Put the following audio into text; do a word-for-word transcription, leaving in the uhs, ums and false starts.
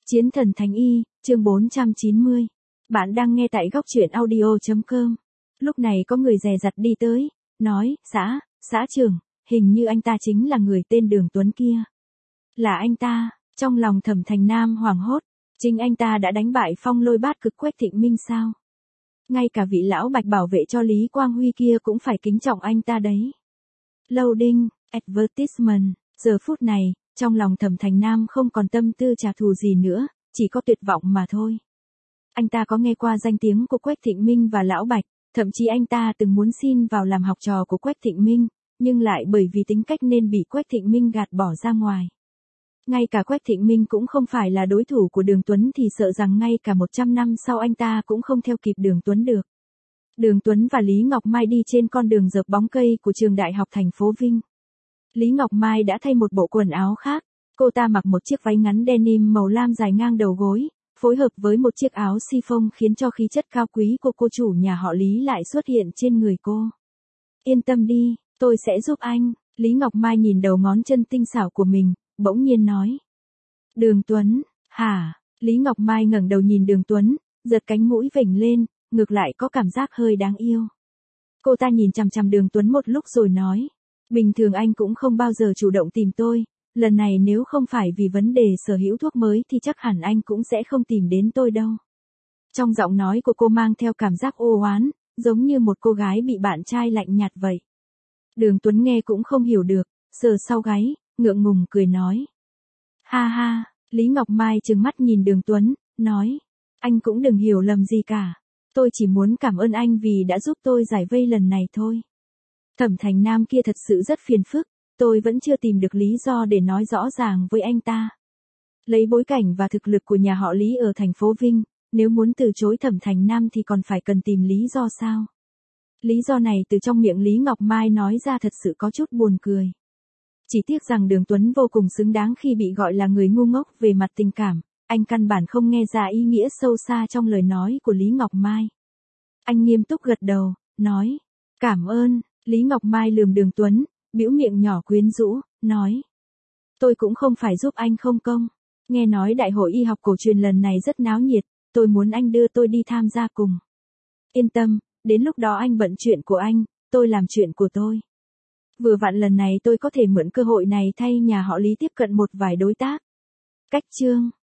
Chiến thần Thánh Y, chương bốn trăm chín mươi. Bạn đang nghe tại góc truyện audio chấm com. Lúc này có người dè dặt đi tới, nói, xã, xã trưởng, hình như anh ta chính là người tên Đường Tuấn kia. Là anh ta, trong lòng Thẩm Thành Nam hoảng hốt, chính anh ta đã đánh bại Phong Lôi Bát Cực Quách Thịnh Minh sao? Ngay cả vị lão bạch bảo vệ cho Lý Quang Huy kia cũng phải kính trọng anh ta đấy. Loading, advertisement, giờ phút này, trong lòng Thẩm Thành Nam không còn tâm tư trả thù gì nữa, chỉ có tuyệt vọng mà thôi. Anh ta có nghe qua danh tiếng của Quách Thịnh Minh và Lão Bạch, thậm chí anh ta từng muốn xin vào làm học trò của Quách Thịnh Minh, nhưng lại bởi vì tính cách nên bị Quách Thịnh Minh gạt bỏ ra ngoài. Ngay cả Quách Thịnh Minh cũng không phải là đối thủ của Đường Tuấn thì sợ rằng ngay cả một trăm năm sau anh ta cũng không theo kịp Đường Tuấn được. Đường Tuấn và Lý Ngọc Mai đi trên con đường dợp bóng cây của trường đại học thành phố Vinh. Lý Ngọc Mai đã thay một bộ quần áo khác, cô ta mặc một chiếc váy ngắn denim màu lam dài ngang đầu gối, phối hợp với một chiếc áo chiffon khiến cho khí chất cao quý của cô chủ nhà họ Lý lại xuất hiện trên người cô. Yên tâm đi, tôi sẽ giúp anh, Lý Ngọc Mai nhìn đầu ngón chân tinh xảo của mình, bỗng nhiên nói. Đường Tuấn, hả? Lý Ngọc Mai ngẩng đầu nhìn Đường Tuấn, giật cánh mũi vểnh lên, ngược lại có cảm giác hơi đáng yêu. Cô ta nhìn chằm chằm Đường Tuấn một lúc rồi nói. Bình thường anh cũng không bao giờ chủ động tìm tôi, lần này nếu không phải vì vấn đề sở hữu thuốc mới thì chắc hẳn anh cũng sẽ không tìm đến tôi đâu. Trong giọng nói của cô mang theo cảm giác ô oán, giống như một cô gái bị bạn trai lạnh nhạt vậy. Đường Tuấn nghe cũng không hiểu được, sờ sau gáy, ngượng ngùng cười nói. Ha ha, Lý Ngọc Mai trừng mắt nhìn Đường Tuấn, nói. Anh cũng đừng hiểu lầm gì cả. Tôi chỉ muốn cảm ơn anh vì đã giúp tôi giải vây lần này thôi. Thẩm Thành Nam kia thật sự rất phiền phức, tôi vẫn chưa tìm được lý do để nói rõ ràng với anh ta. Lấy bối cảnh và thực lực của nhà họ Lý ở thành phố Vinh, nếu muốn từ chối Thẩm Thành Nam thì còn phải cần tìm lý do sao? Lý do này từ trong miệng Lý Ngọc Mai nói ra thật sự có chút buồn cười. Chỉ tiếc rằng Đường Tuấn vô cùng xứng đáng khi bị gọi là người ngu ngốc về mặt tình cảm, anh căn bản không nghe ra ý nghĩa sâu xa trong lời nói của Lý Ngọc Mai. Anh nghiêm túc gật đầu, nói, cảm ơn. Lý Ngọc Mai lườm Đường Tuấn, bĩu miệng nhỏ quyến rũ, nói. Tôi cũng không phải giúp anh không công. Nghe nói đại hội y học cổ truyền lần này rất náo nhiệt, tôi muốn anh đưa tôi đi tham gia cùng. Yên tâm, đến lúc đó anh bận chuyện của anh, tôi làm chuyện của tôi. Vừa vặn lần này tôi có thể mượn cơ hội này thay nhà họ Lý tiếp cận một vài đối tác. Cách chương.